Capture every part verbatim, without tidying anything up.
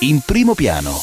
in primo piano.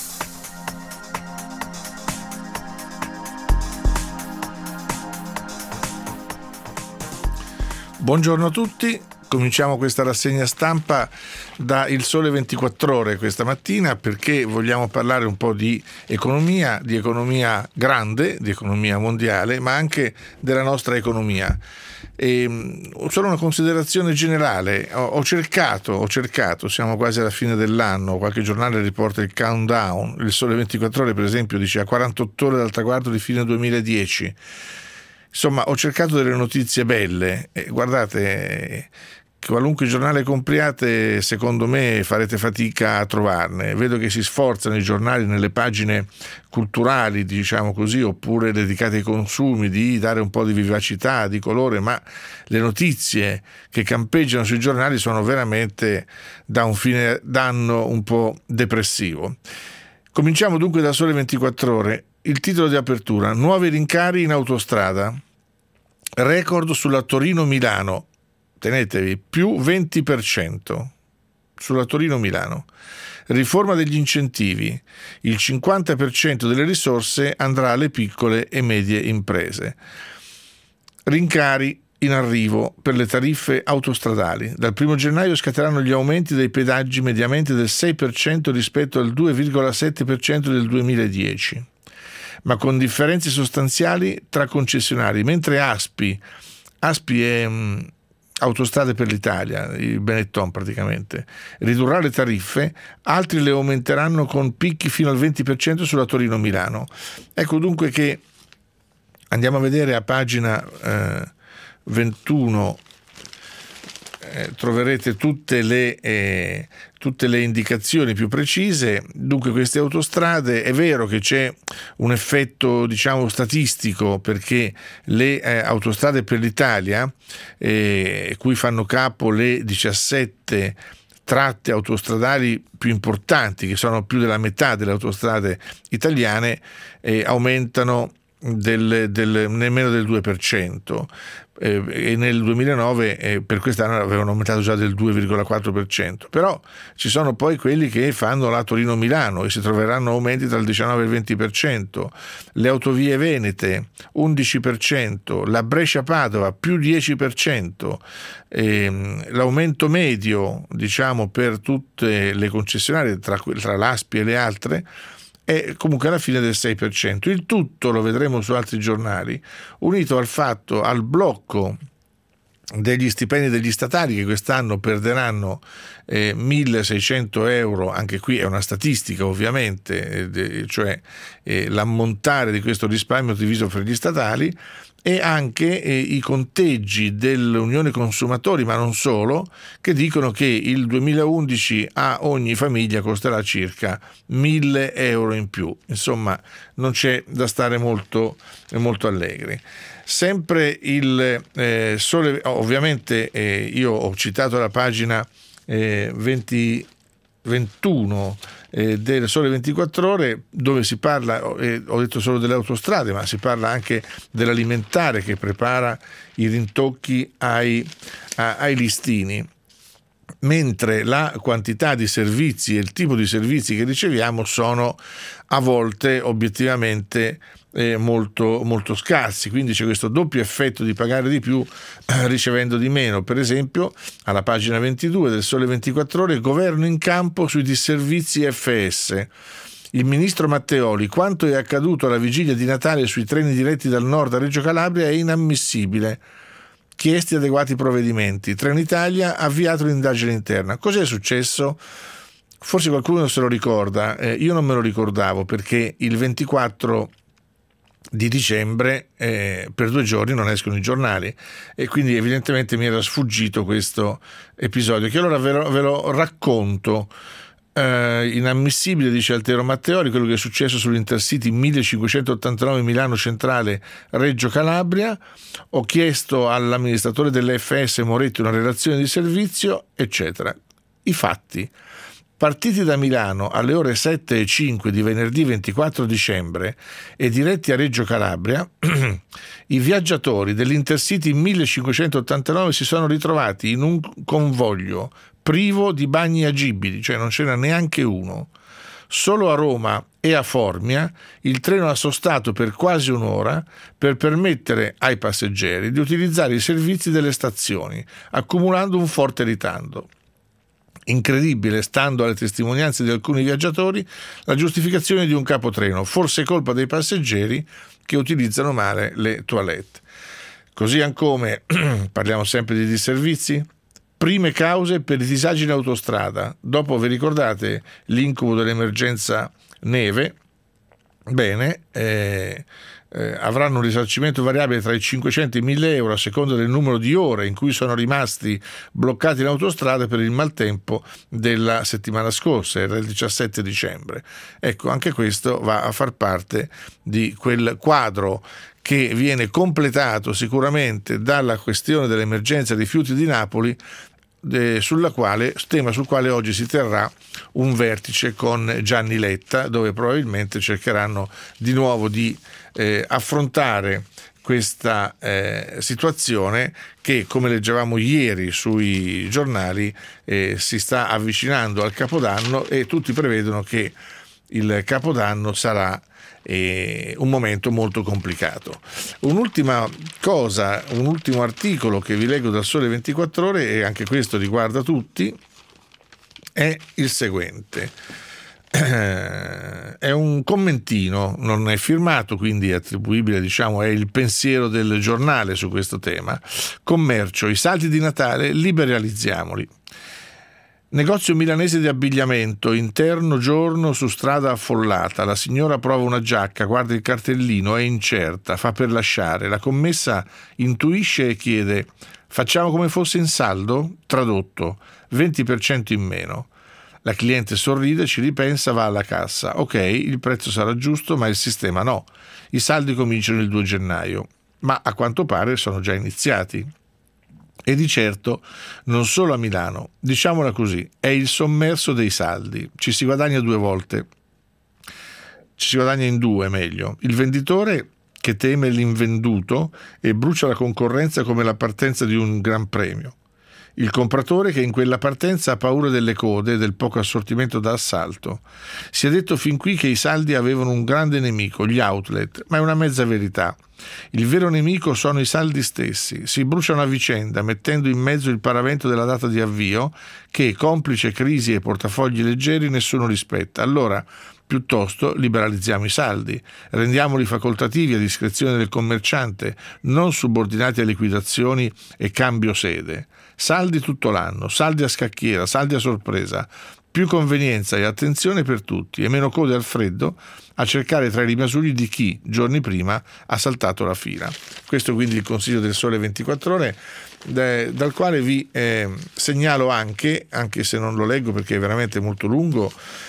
Buongiorno a tutti, cominciamo questa rassegna stampa da Il Sole ventiquattro Ore questa mattina perché vogliamo parlare un po' di economia, di economia grande, di economia mondiale, ma anche della nostra economia. E solo una considerazione generale, ho, ho cercato, ho cercato, siamo quasi alla fine dell'anno, qualche giornale riporta il countdown, Il Sole ventiquattro Ore per esempio dice a quarantotto ore dal traguardo di fine duemiladieci. Insomma, ho cercato delle notizie belle e guardate, qualunque giornale compriate, secondo me farete fatica a trovarne. Vedo che si sforzano i giornali nelle pagine culturali, diciamo così, oppure dedicate ai consumi, di dare un po' di vivacità, di colore, ma le notizie che campeggiano sui giornali sono veramente da un fine d'anno un po' depressivo. Cominciamo dunque da Sole ventiquattro Ore. Il titolo di apertura: nuovi rincari in autostrada, record sulla Torino-Milano, tenetevi, più venti per cento sulla Torino-Milano. Riforma degli incentivi, il cinquanta per cento delle risorse andrà alle piccole e medie imprese. Rincari in arrivo per le tariffe autostradali. Dal primo gennaio scatteranno gli aumenti dei pedaggi mediamente del sei per cento rispetto al due virgola sette per cento del duemiladieci. Ma con differenze sostanziali tra concessionari, mentre Aspi, Aspi è mh, Autostrade per l'Italia, il Benetton praticamente, ridurrà le tariffe, altri le aumenteranno con picchi fino al venti per cento sulla Torino-Milano. Ecco dunque che andiamo a vedere a pagina eh, ventuno, eh, troverete tutte le... Eh, tutte le indicazioni più precise. Dunque queste autostrade, è vero che c'è un effetto diciamo statistico perché le eh, autostrade per l'Italia, eh, cui fanno capo le diciassette tratte autostradali più importanti, che sono più della metà delle autostrade italiane, eh, aumentano del, del, nemmeno del due per cento. Eh, e nel duemilanove eh, per quest'anno avevano aumentato già del due virgola quattro per cento. Però ci sono poi quelli che fanno la Torino-Milano e si troveranno aumenti tra il diciannove e il venti per cento, le autovie venete undici per cento, la Brescia-Padova più dieci per cento, eh, l'aumento medio diciamo per tutte le concessionarie tra, tra l'Aspi e le altre è comunque alla fine del sei per cento. Il tutto, lo vedremo su altri giornali, unito al fatto, al blocco degli stipendi degli statali che quest'anno perderanno eh, milleseicento euro, anche qui è una statistica ovviamente, eh, de, cioè eh, l'ammontare di questo risparmio diviso per gli statali, e anche eh, i conteggi dell'Unione Consumatori, ma non solo, che dicono che il duemilaundici a ogni famiglia costerà circa mille euro in più. Insomma, non c'è da stare molto, molto allegri. Sempre il eh, Sole, ovviamente eh, io ho citato la pagina eh, venti, ventuno eh, del Sole ventiquattro Ore, dove si parla, eh, ho detto solo delle autostrade, ma si parla anche dell'alimentare che prepara i rintocchi ai, a, ai listini, mentre la quantità di servizi e il tipo di servizi che riceviamo sono a volte obiettivamente eh, molto, molto scarsi, quindi c'è questo doppio effetto di pagare di più eh, ricevendo di meno. Per esempio alla pagina ventidue del Sole ventiquattro Ore, governo in campo sui disservizi F S. Il ministro Matteoli: quanto è accaduto alla vigilia di Natale sui treni diretti dal nord a Reggio Calabria è inammissibile. Chiesti adeguati provvedimenti. Trenitalia ha avviato l'indagine interna. Cos'è successo? Forse qualcuno se lo ricorda, eh, io non me lo ricordavo perché il ventiquattro di dicembre eh, per due giorni non escono i giornali e quindi evidentemente mi era sfuggito questo episodio, che allora ve lo, ve lo racconto. Eh, inammissibile, dice Altero Matteoli, quello che è successo sull'Intercity millecinquecentottantanove Milano Centrale Reggio Calabria. Ho chiesto all'amministratore dell'F S Moretti una relazione di servizio, eccetera. I fatti: partiti da Milano alle ore sette e cinque di venerdì ventiquattro dicembre e diretti a Reggio Calabria, i viaggiatori dell'Intercity millecinquecentottantanove si sono ritrovati in un convoglio privo di bagni agibili, cioè non c'era neanche uno. Solo a Roma e a Formia il treno ha sostato per quasi un'ora per permettere ai passeggeri di utilizzare i servizi delle stazioni, accumulando un forte ritardo. Incredibile, stando alle testimonianze di alcuni viaggiatori, la giustificazione di un capotreno, forse colpa dei passeggeri che utilizzano male le toilette. Così come, parliamo sempre di disservizi, prime cause per i disagi in autostrada. Dopo, vi ricordate l'incubo dell'emergenza neve? Bene, eh, eh, avranno un risarcimento variabile tra i cinquecento e i mille euro a seconda del numero di ore in cui sono rimasti bloccati in autostrada per il maltempo della settimana scorsa, era il diciassette dicembre. Ecco, anche questo va a far parte di quel quadro che viene completato sicuramente dalla questione dell'emergenza rifiuti di Napoli, eh, sulla quale, tema sul quale oggi si terrà un vertice con Gianni Letta, dove probabilmente cercheranno di nuovo di eh, affrontare questa eh, situazione che, come leggevamo ieri sui giornali, eh, si sta avvicinando al Capodanno e tutti prevedono che il Capodanno sarà e un momento molto complicato. Un'ultima cosa, un ultimo articolo che vi leggo dal Sole ventiquattro Ore, e anche questo riguarda tutti, è il seguente. È un commentino, non è firmato, quindi è attribuibile, diciamo, è il pensiero del giornale su questo tema. Commercio, i saldi di Natale liberalizziamoli. Negozio milanese di abbigliamento, interno giorno su strada affollata, la signora prova una giacca, guarda il cartellino, è incerta, fa per lasciare, la commessa intuisce e chiede: facciamo come fosse in saldo? Tradotto, venti per cento in meno. La cliente sorride, ci ripensa, va alla cassa. Ok, il prezzo sarà giusto, ma il sistema no. I saldi cominciano il due gennaio, ma a quanto pare sono già iniziati. E di certo non solo a Milano, diciamola così, è il sommerso dei saldi, ci si guadagna due volte, ci si guadagna in due meglio, il venditore che teme l'invenduto e brucia la concorrenza come la partenza di un gran premio, il compratore che in quella partenza ha paura delle code e del poco assortimento da assalto. Si è detto fin qui che i saldi avevano un grande nemico, gli outlet, ma è una mezza verità. Il vero nemico sono i saldi stessi, si bruciano a vicenda mettendo in mezzo il paravento della data di avvio che, complice crisi e portafogli leggeri, nessuno rispetta. Allora, piuttosto liberalizziamo i saldi, rendiamoli facoltativi a discrezione del commerciante, non subordinati a liquidazioni e cambio sede. Saldi tutto l'anno, saldi a scacchiera, saldi a sorpresa, più convenienza e attenzione per tutti e meno code al freddo a cercare tra i rimasugli di chi giorni prima ha saltato la fila. Questo quindi il consiglio del Sole ventiquattro Ore, dal quale vi eh, segnalo anche, anche se non lo leggo perché è veramente molto lungo,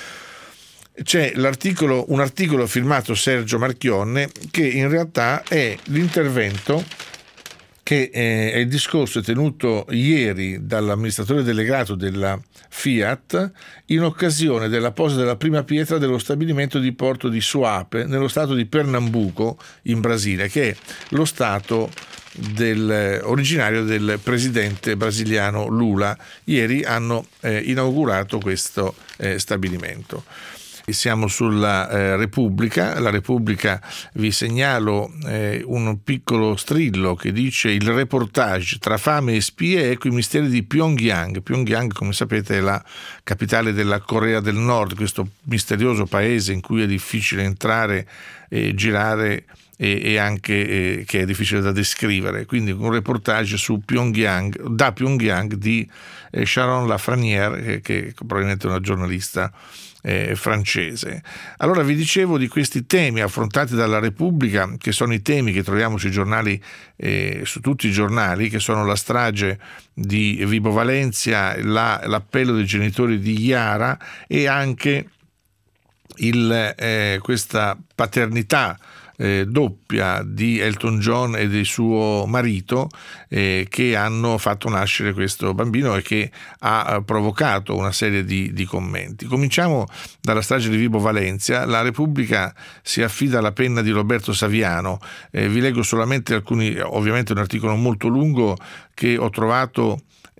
c'è l'articolo, un articolo firmato Sergio Marchionne che in realtà è l'intervento che è il discorso tenuto ieri dall'amministratore delegato della Fiat in occasione della posa della prima pietra dello stabilimento di porto di Suape nello stato di Pernambuco in Brasile, che è lo stato del, originario del presidente brasiliano Lula. Ieri hanno eh, inaugurato questo eh, stabilimento. Siamo sulla eh, Repubblica. La Repubblica, vi segnalo eh, un piccolo strillo che dice: il reportage tra fame e spie, ecco i misteri di Pyongyang. Pyongyang, come sapete, è la capitale della Corea del Nord, questo misterioso paese in cui è difficile entrare e girare e, e anche eh, che è difficile da descrivere. Quindi un reportage su Pyongyang, da Pyongyang, di eh, Sharon Lafrenière, che, che è probabilmente una giornalista Eh, francese. Allora vi dicevo di questi temi affrontati dalla Repubblica, che sono i temi che troviamo sui giornali, eh, su tutti i giornali, che sono la strage di Vibo Valentia, la, l'appello dei genitori di Chiara e anche il, eh, questa paternità Eh, doppia di Elton John e di suo marito eh, che hanno fatto nascere questo bambino e che ha provocato una serie di, di commenti. Cominciamo dalla strage di Vibo Valentia. La Repubblica si affida alla penna di Roberto Saviano. Eh, vi leggo solamente alcuni, ovviamente un articolo molto lungo che ho trovato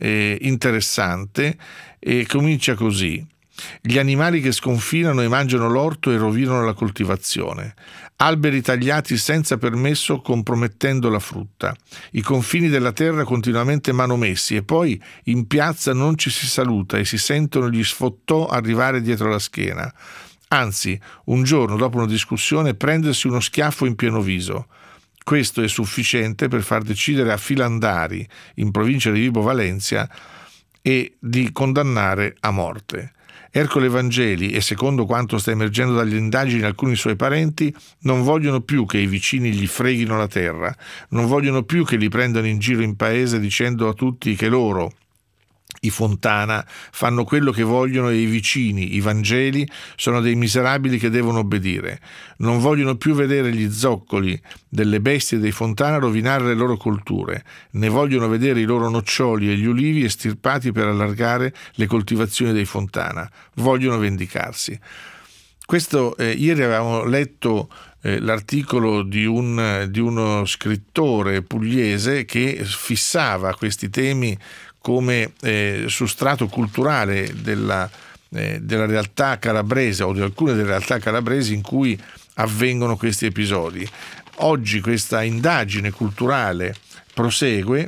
eh, interessante e comincia così: gli animali che sconfinano e mangiano l'orto e rovinano la coltivazione, alberi tagliati senza permesso compromettendo la frutta, i confini della terra continuamente manomessi, e poi in piazza non ci si saluta e si sentono gli sfottò arrivare dietro la schiena. Anzi, un giorno dopo una discussione prendersi uno schiaffo in pieno viso. Questo è sufficiente per far decidere a Filandari, in provincia di Vibo Valentia, e di condannare a morte. Ercole Vangeli, e secondo quanto sta emergendo dalle indagini alcuni suoi parenti, non vogliono più che i vicini gli freghino la terra, non vogliono più che li prendano in giro in paese dicendo a tutti che loro, i Fontana, fanno quello che vogliono e i vicini, i Vangeli, sono dei miserabili che devono obbedire. Non vogliono più vedere gli zoccoli delle bestie dei Fontana rovinare le loro colture, ne vogliono vedere i loro noccioli e gli ulivi estirpati per allargare le coltivazioni dei Fontana. Vogliono vendicarsi. Questo, eh, ieri avevamo letto eh, l'articolo di, un, di uno scrittore pugliese che fissava questi temi come eh, substrato culturale della, eh, della realtà calabrese o di alcune delle realtà calabresi in cui avvengono questi episodi. Oggi questa indagine culturale prosegue.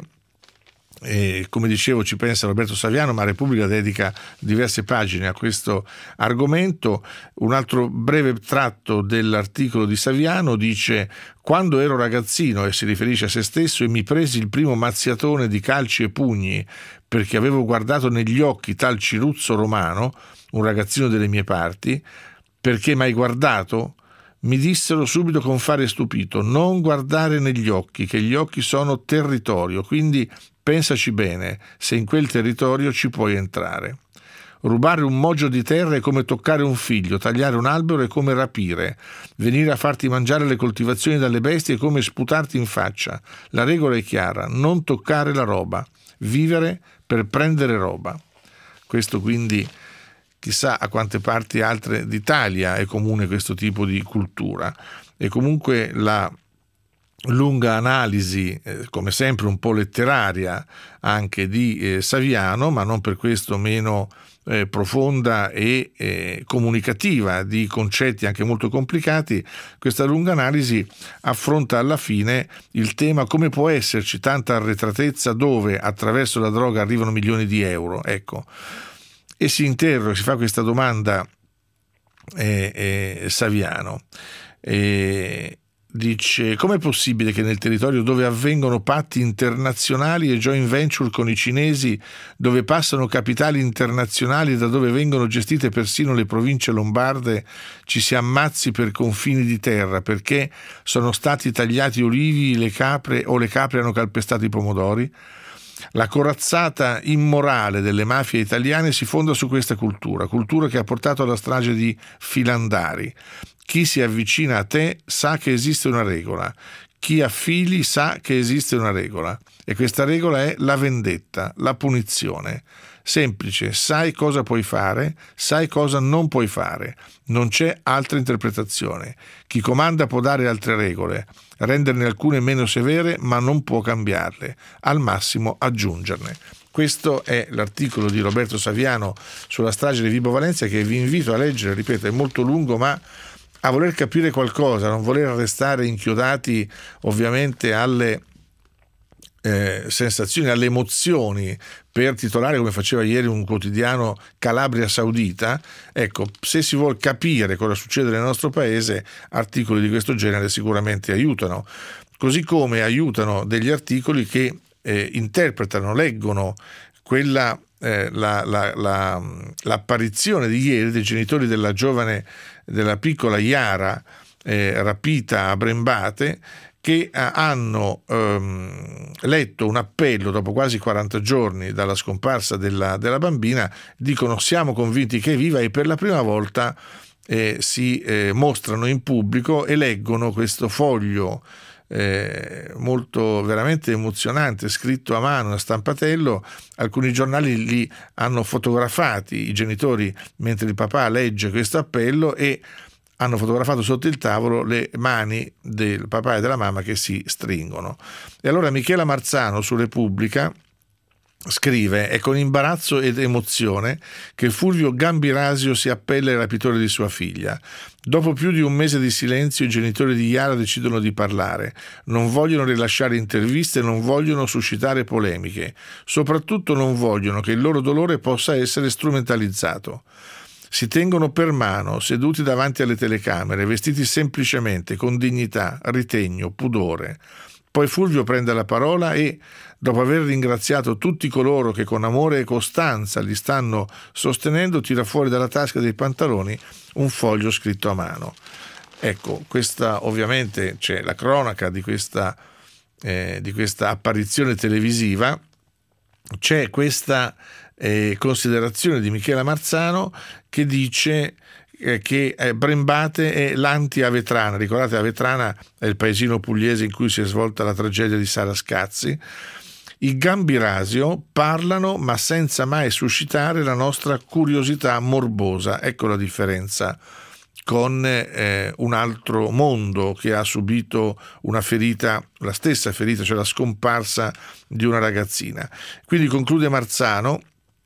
E come dicevo, ci pensa Roberto Saviano, ma Repubblica dedica diverse pagine a questo argomento. Un altro breve tratto dell'articolo di Saviano dice: quando ero ragazzino, e si riferisce a se stesso, e mi presi il primo mazziatone di calci e pugni perché avevo guardato negli occhi tal Ciruzzo Romano, un ragazzino delle mie parti, perché m'hai guardato? Mi dissero subito con fare stupito: non guardare negli occhi, che gli occhi sono territorio, quindi pensaci bene se in quel territorio ci puoi entrare. Rubare un moggio di terra è come toccare un figlio, tagliare un albero è come rapire, venire a farti mangiare le coltivazioni dalle bestie è come sputarti in faccia. La regola è chiara: non toccare la roba, vivere per prendere roba. Questo quindi, chissà a quante parti altre d'Italia è comune questo tipo di cultura. E comunque la lunga analisi, eh, come sempre un po' letteraria, anche di eh, Saviano, ma non per questo meno eh, profonda e eh, comunicativa di concetti anche molto complicati. Questa lunga analisi affronta alla fine il tema: come può esserci tanta arretratezza dove attraverso la droga arrivano milioni di euro, ecco. E si interroga, si fa questa domanda eh, eh, Saviano. Eh, Dice: com'è possibile che nel territorio dove avvengono patti internazionali e joint venture con i cinesi, dove passano capitali internazionali e da dove vengono gestite persino le province lombarde, ci si ammazzi per confini di terra perché sono stati tagliati olivi le capre o le capre hanno calpestato i pomodori? La corazzata immorale delle mafie italiane si fonda su questa cultura, cultura che ha portato alla strage di Filandari. Chi si avvicina a te sa che esiste una regola, chi ha figli sa che esiste una regola, e questa regola è la vendetta, la punizione. Semplice: sai cosa puoi fare, sai cosa non puoi fare, non c'è altra interpretazione. Chi comanda può dare altre regole, renderne alcune meno severe, ma non può cambiarle, al massimo aggiungerne. Questo è l'articolo di Roberto Saviano sulla strage di Vibo Valentia, che vi invito a leggere. Ripeto, è molto lungo, ma a voler capire qualcosa, non voler restare inchiodati ovviamente alle eh, sensazioni, alle emozioni, per titolare, come faceva ieri un quotidiano, Calabria Saudita. Ecco, se si vuol capire cosa succede nel nostro paese, articoli di questo genere sicuramente aiutano, così come aiutano degli articoli che eh, interpretano, leggono quella eh, la, la, la, l'apparizione di ieri dei genitori della giovane, della piccola Iara eh, rapita a Brembate, che hanno ehm, letto un appello dopo quasi quaranta giorni dalla scomparsa della, della bambina. Dicono: siamo convinti che è viva, e per la prima volta eh, si eh, mostrano in pubblico e leggono questo foglio eh, molto veramente emozionante, scritto a mano a stampatello. Alcuni giornali li hanno fotografati i genitori mentre il papà legge questo appello, e hanno fotografato sotto il tavolo le mani del papà e della mamma che si stringono. E allora Michela Marzano su Repubblica Scrive: è con imbarazzo ed emozione che Fulvio Gambirasio si appella ai rapitori di sua figlia. Dopo più di un mese di silenzio i genitori di Yara decidono di parlare, non vogliono rilasciare interviste, non vogliono suscitare polemiche, soprattutto non vogliono che il loro dolore possa essere strumentalizzato. Si tengono per mano, seduti davanti alle telecamere, vestiti semplicemente, con dignità, ritegno, pudore. Poi Fulvio prende la parola e, dopo aver ringraziato tutti coloro che con amore e costanza li stanno sostenendo, tira fuori dalla tasca dei pantaloni un foglio scritto a mano. Ecco, questa ovviamente c'è la cronaca di questa, eh, di questa apparizione televisiva, c'è questa eh, considerazione di Michela Marzano che dice che Brembate è l'anti-Avetrana. Ricordate, Avetrana è il paesino pugliese in cui si è svolta la tragedia di Sara Scazzi. I Gambirasio parlano ma senza mai suscitare la nostra curiosità morbosa. Ecco la differenza con eh, un altro mondo che ha subito una ferita, la stessa ferita, cioè la scomparsa di una ragazzina. Quindi conclude Marzano: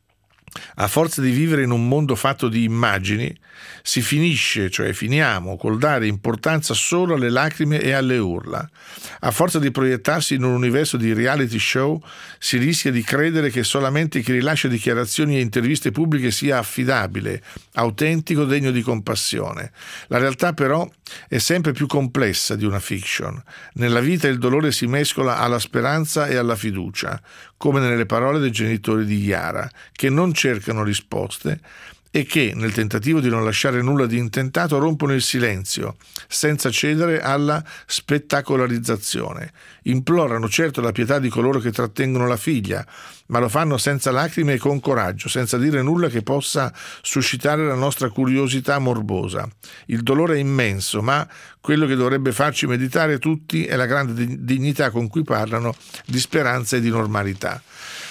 a forza di vivere in un mondo fatto di immagini, si finisce, cioè finiamo, col dare importanza solo alle lacrime e alle urla. A forza di proiettarsi in un universo di reality show, si rischia di credere che solamente chi rilascia dichiarazioni e interviste pubbliche sia affidabile, autentico, degno di compassione. La realtà però è sempre più complessa di una fiction. Nella vita il dolore si mescola alla speranza e alla fiducia, come nelle parole dei genitori di Yara, che non cercano risposte e che, nel tentativo di non lasciare nulla di intentato, rompono il silenzio, senza cedere alla spettacolarizzazione. Implorano certo la pietà di coloro che trattengono la figlia, ma lo fanno senza lacrime e con coraggio, senza dire nulla che possa suscitare la nostra curiosità morbosa. Il dolore è immenso, ma quello che dovrebbe farci meditare tutti è la grande dignità con cui parlano di speranza e di normalità.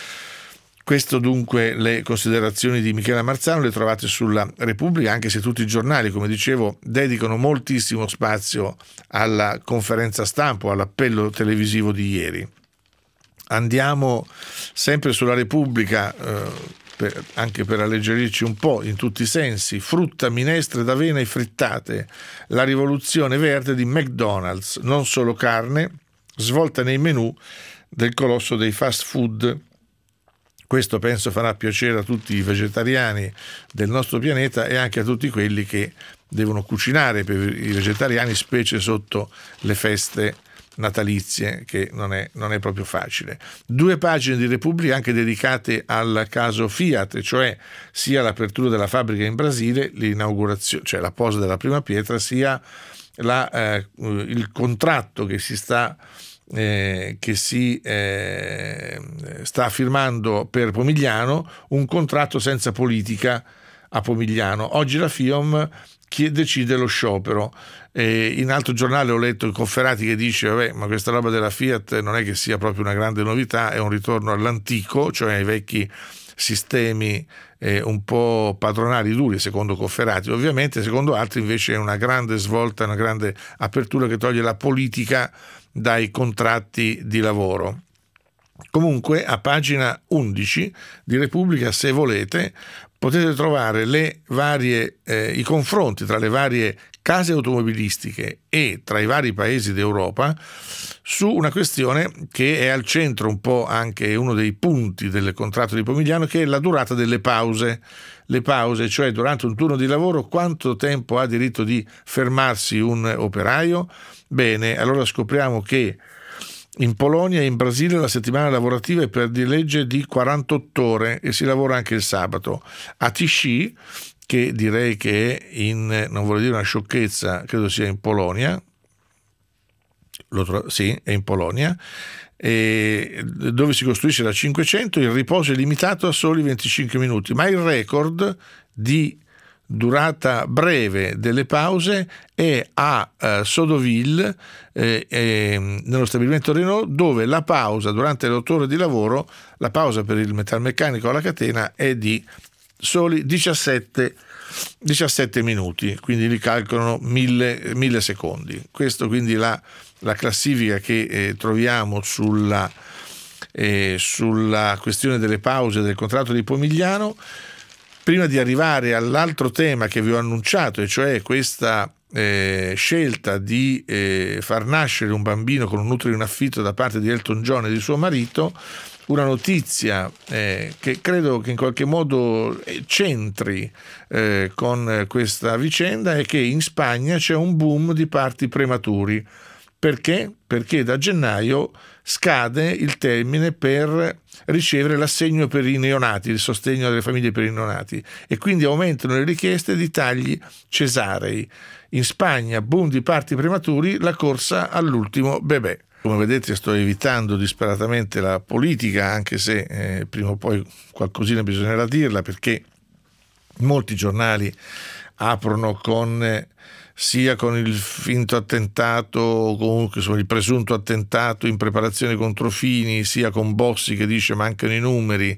Questo dunque le considerazioni di Michela Marzano, le trovate sulla Repubblica, anche se tutti i giornali, come dicevo, dedicano moltissimo spazio alla conferenza stampa, all'appello televisivo di ieri. Andiamo sempre sulla Repubblica, eh, per, anche per alleggerirci un po' in tutti i sensi: frutta, minestre d'avena e frittate, la rivoluzione verde di McDonald's, non solo carne, svolta nei menù del colosso dei fast food. Questo penso farà piacere a tutti i vegetariani del nostro pianeta e anche a tutti quelli che devono cucinare per i vegetariani, specie sotto le feste natalizie, che non è, non è proprio facile. Due pagine di Repubblica anche dedicate al caso Fiat, cioè sia l'apertura della fabbrica in Brasile, l'inaugurazione, cioè la posa della prima pietra, sia la, eh, il contratto che si sta Eh, che si eh, sta firmando per Pomigliano, un contratto senza politica a Pomigliano. Oggi la FIOM chi decide lo sciopero. Eh, in altro giornale ho letto Cofferati che dice: vabbè, ma questa roba della Fiat non è che sia proprio una grande novità, è un ritorno all'antico, cioè ai vecchi sistemi eh, un po' padronali duri, secondo Cofferati ovviamente, secondo altri invece è una grande svolta, una grande apertura che toglie la politica dai contratti di lavoro. Comunque a pagina undici di Repubblica, se volete, potete trovare le varie, eh, i confronti tra le varie case automobilistiche e tra i vari paesi d'Europa su una questione che è al centro un po' anche uno dei punti del contratto di Pomigliano, che è la durata delle pause. Le pause, cioè durante un turno di lavoro, quanto tempo ha diritto di fermarsi un operaio? Bene, allora scopriamo che in Polonia e in Brasile la settimana lavorativa è per di legge di quarantotto ore e si lavora anche il sabato. A Tichy, che direi che è in, non voglio dire una sciocchezza, credo sia in Polonia, lo tro- sì, è in Polonia, e dove si costruisce la cinquecento, il riposo è limitato a soli venticinque minuti, ma il record di durata breve delle pause è a uh, Sodoville, eh, eh, nello stabilimento Renault, dove la pausa durante le otto ore di lavoro, la pausa per il metalmeccanico alla catena è di soli diciassette minuti, quindi li calcolano mille, mille secondi. Questo quindi la, la classifica che eh, troviamo sulla eh, sulla questione delle pause del contratto di Pomigliano, prima di arrivare all'altro tema che vi ho annunciato, e cioè questa eh, scelta di eh, far nascere un bambino con un utero in affitto da parte di Elton John e di suo marito. Una notizia eh, che credo che in qualche modo c'entri eh, con questa vicenda è che in Spagna c'è un boom di parti prematuri. Perché? Perché da gennaio scade il termine per ricevere l'assegno per i neonati, il sostegno alle famiglie per i neonati, e quindi aumentano le richieste di tagli cesarei. In Spagna, boom di parti prematuri, la corsa all'ultimo bebè. Come vedete sto evitando disperatamente la politica, anche se eh, prima o poi qualcosina bisognerà dirla, perché molti giornali aprono con eh, sia con il finto attentato, o comunque insomma, il presunto attentato in preparazione contro Fini, sia con Bossi che dice mancano i numeri,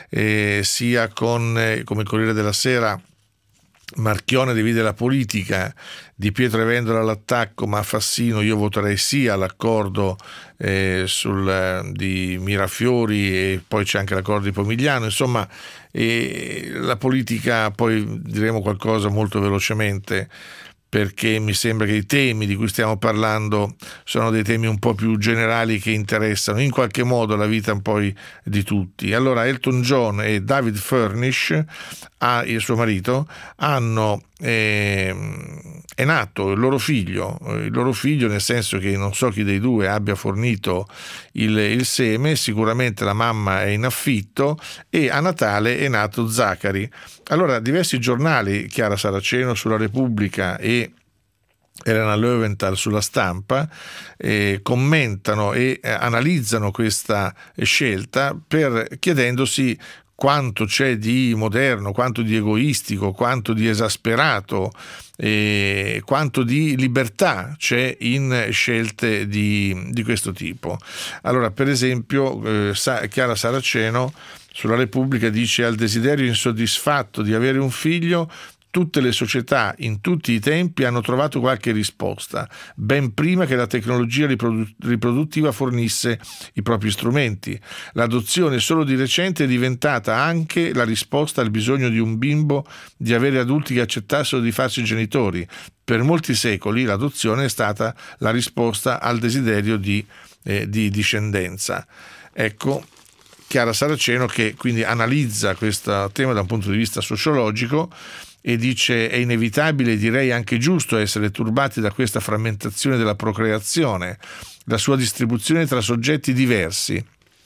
eh, sia con, eh, come Corriere della Sera, Marchione divide la politica, Di Pietro e Vendola all'attacco, ma Fassino io voterei sì all'accordo eh, sul, eh, di Mirafiori, e poi c'è anche l'accordo di Pomigliano. Insomma, eh, la politica, poi diremo qualcosa molto velocemente, perché mi sembra che i temi di cui stiamo parlando sono dei temi un po' più generali che interessano in qualche modo la vita un po' di tutti. Allora Elton John e David Furnish, ah, il suo marito, hanno eh, è nato il loro figlio, il loro figlio nel senso che non so chi dei due abbia fornito il, il seme, sicuramente la mamma è in affitto, e a Natale è nato Zachary. Allora diversi giornali, Chiara Saraceno sulla Repubblica e Elena Löwenthal sulla Stampa, eh, commentano e eh, analizzano questa scelta per chiedendosi quanto c'è di moderno, quanto di egoistico, quanto di esasperato, eh, quanto di libertà c'è in scelte di, di questo tipo. Allora, per esempio, eh, Sa- Chiara Saraceno sulla Repubblica dice: al desiderio insoddisfatto di avere un figlio tutte le società in tutti i tempi hanno trovato qualche risposta, ben prima che la tecnologia riprodu- riproduttiva fornisse i propri strumenti. L'adozione solo di recente è diventata anche la risposta al bisogno di un bimbo di avere adulti che accettassero di farsi genitori. Per molti secoli l'adozione è stata la risposta al desiderio di, eh, di discendenza. Ecco, Chiara Saraceno che quindi analizza questo tema da un punto di vista sociologico e dice: è inevitabile, direi anche giusto, essere turbati da questa frammentazione della procreazione, la sua distribuzione tra soggetti diversi.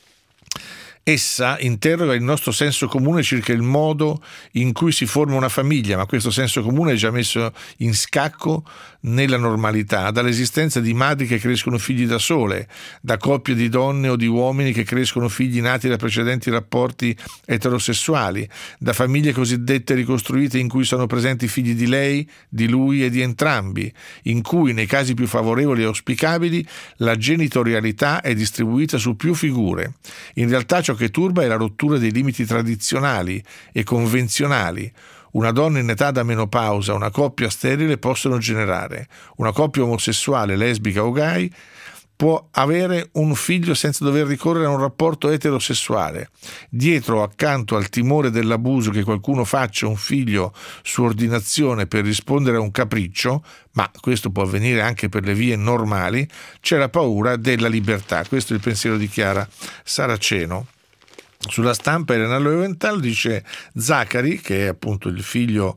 Essa interroga il nostro senso comune circa il modo in cui si forma una famiglia, ma questo senso comune è già messo in scacco nella normalità, dall'esistenza di madri che crescono figli da sole, da coppie di donne o di uomini che crescono figli nati da precedenti rapporti eterosessuali, da famiglie cosiddette ricostruite in cui sono presenti figli di lei, di lui e di entrambi, in cui nei casi più favorevoli e auspicabili la genitorialità è distribuita su più figure. In realtà ciò che turba è la rottura dei limiti tradizionali e convenzionali. Una donna in età da menopausa, una coppia sterile possono generare. Una coppia omosessuale, lesbica o gay può avere un figlio senza dover ricorrere a un rapporto eterosessuale. Dietro o accanto al timore dell'abuso che qualcuno faccia un figlio su ordinazione per rispondere a un capriccio, ma questo può avvenire anche per le vie normali, c'è la paura della libertà. Questo è il pensiero di Chiara Saraceno. Sulla Stampa Elena Löwenthal dice: Zachary, che è appunto il figlio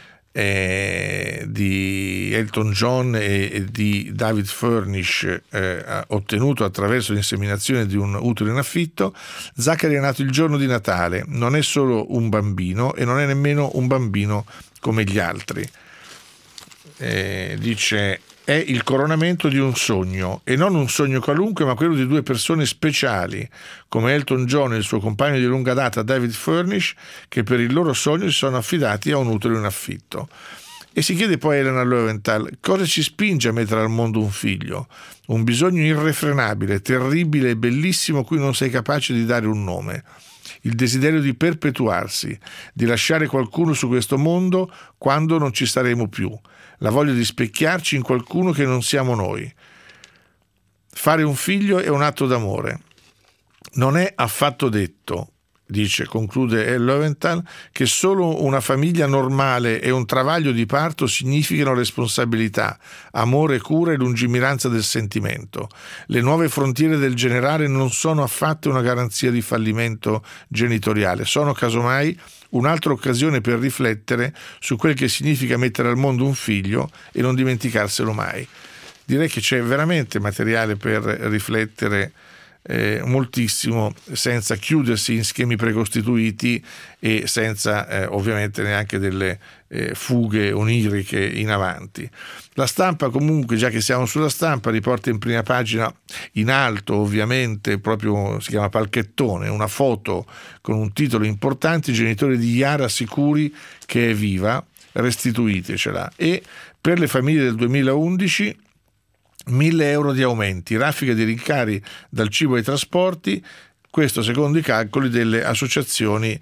eh, di Elton John e, e di David Furnish, eh, ottenuto attraverso l'inseminazione di un utero in affitto, Zachary è nato il giorno di Natale, non è solo un bambino e non è nemmeno un bambino come gli altri. Eh, dice: è il coronamento di un sogno, e non un sogno qualunque, ma quello di due persone speciali, come Elton John e il suo compagno di lunga data David Furnish, che per il loro sogno si sono affidati a un utero in affitto. E si chiede poi a Elena Löwenthal: cosa ci spinge a mettere al mondo un figlio? Un bisogno irrefrenabile, terribile e bellissimo cui non sei capace di dare un nome. Il desiderio di perpetuarsi, di lasciare qualcuno su questo mondo quando non ci saremo più. La voglia di specchiarci in qualcuno che non siamo noi. Fare un figlio è un atto d'amore. Non è affatto detto, dice, conclude Löwenthal, che solo una famiglia normale e un travaglio di parto significano responsabilità, amore, cura e lungimiranza del sentimento. Le nuove frontiere del generare non sono affatto una garanzia di fallimento genitoriale, sono casomai un'altra occasione per riflettere su quel che significa mettere al mondo un figlio e non dimenticarselo mai. Direi che c'è veramente materiale per riflettere Eh, moltissimo, senza chiudersi in schemi precostituiti e senza eh, ovviamente neanche delle eh, fughe oniriche in avanti. La Stampa, comunque, già che siamo sulla Stampa, riporta in prima pagina, in alto ovviamente, proprio si chiama palchettone, una foto con un titolo importante: i genitori di Yara sicuri che è viva, restituitecela. E per le famiglie del duemilaundici mille euro di aumenti, raffica di rincari dal cibo ai trasporti, questo secondo i calcoli delle associazioni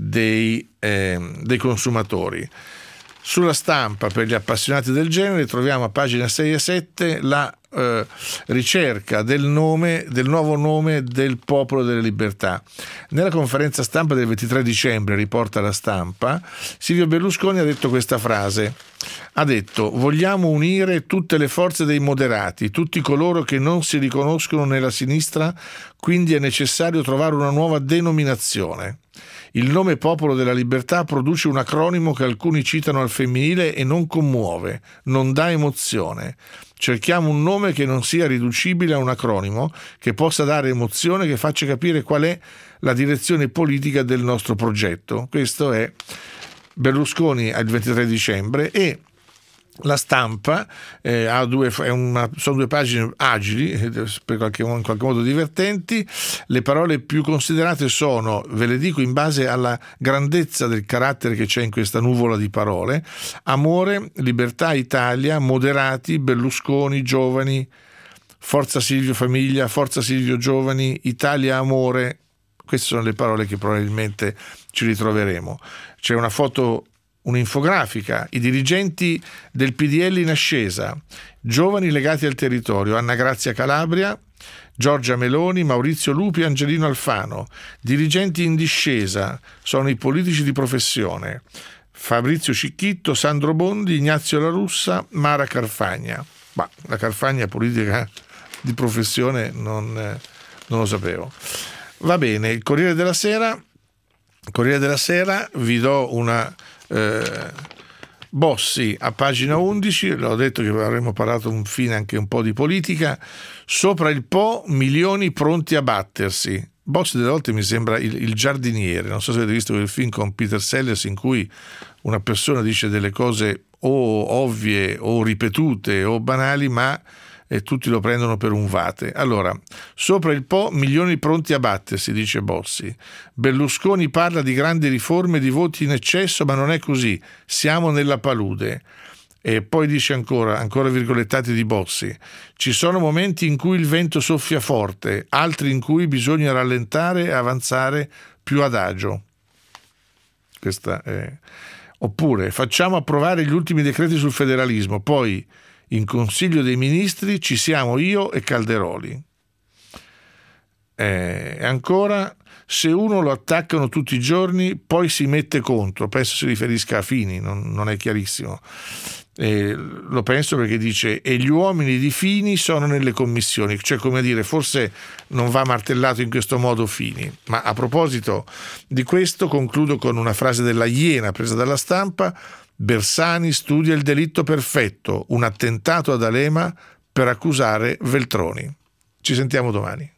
dei, eh, dei consumatori. Sulla Stampa, per gli appassionati del genere, troviamo a pagina sei e sette la eh, ricerca del nome, del nuovo nome del Popolo delle Libertà. Nella conferenza stampa del ventitré dicembre, riporta la Stampa, Silvio Berlusconi ha detto questa frase. Ha detto: vogliamo unire tutte le forze dei moderati, tutti coloro che non si riconoscono nella sinistra, quindi è necessario trovare una nuova denominazione. Il nome Popolo della Libertà produce un acronimo che alcuni citano al femminile e non commuove, non dà emozione. Cerchiamo un nome che non sia riducibile a un acronimo, che possa dare emozione, che faccia capire qual è la direzione politica del nostro progetto. Questo è Berlusconi al ventitré dicembre. E la Stampa eh, ha due, è una, sono due pagine agili, per qualche, in qualche modo divertenti. Le parole più considerate sono, ve le dico in base alla grandezza del carattere che c'è in questa nuvola di parole: amore, libertà, Italia, moderati, Berlusconi, giovani, forza Silvio famiglia, forza Silvio giovani, Italia amore. Queste sono le parole che probabilmente ci ritroveremo. C'è una foto, un'infografica, i dirigenti del P D L in ascesa, giovani legati al territorio: Anna Grazia Calabria, Giorgia Meloni, Maurizio Lupi, Angelino Alfano. Dirigenti in discesa sono i politici di professione: Fabrizio Cicchitto, Sandro Bondi, Ignazio La Russa, Mara Carfagna. Ma la Carfagna politica di professione non, non lo sapevo. Va bene, il Corriere della Sera. Corriere della Sera, vi do una eh, Bossi a pagina undici, l'ho detto che avremmo parlato un fine anche un po' di politica. Sopra il Po, milioni pronti a battersi. Bossi delle volte mi sembra il, il giardiniere, non so se avete visto quel film con Peter Sellers in cui una persona dice delle cose o ovvie o ripetute o banali, ma e tutti lo prendono per un vate. Allora, sopra il Po, milioni pronti a battersi, dice Bossi. Berlusconi parla di grandi riforme, di voti in eccesso, ma non è così. Siamo nella palude. E poi dice ancora, ancora virgolettati di Bossi: ci sono momenti in cui il vento soffia forte, altri in cui bisogna rallentare e avanzare più adagio. Questa è... Oppure, facciamo approvare gli ultimi decreti sul federalismo, poi in Consiglio dei Ministri ci siamo io e Calderoli. E ancora, se uno lo attaccano tutti i giorni, poi si mette contro. Penso si riferisca a Fini, non, non è chiarissimo. E lo penso perché dice: e gli uomini di Fini sono nelle commissioni, cioè, come dire, forse non va martellato in questo modo Fini. Ma a proposito di questo, concludo con una frase della Iena presa dalla Stampa: Bersani studia il delitto perfetto, un attentato ad Alema per accusare Veltroni. Ci sentiamo domani.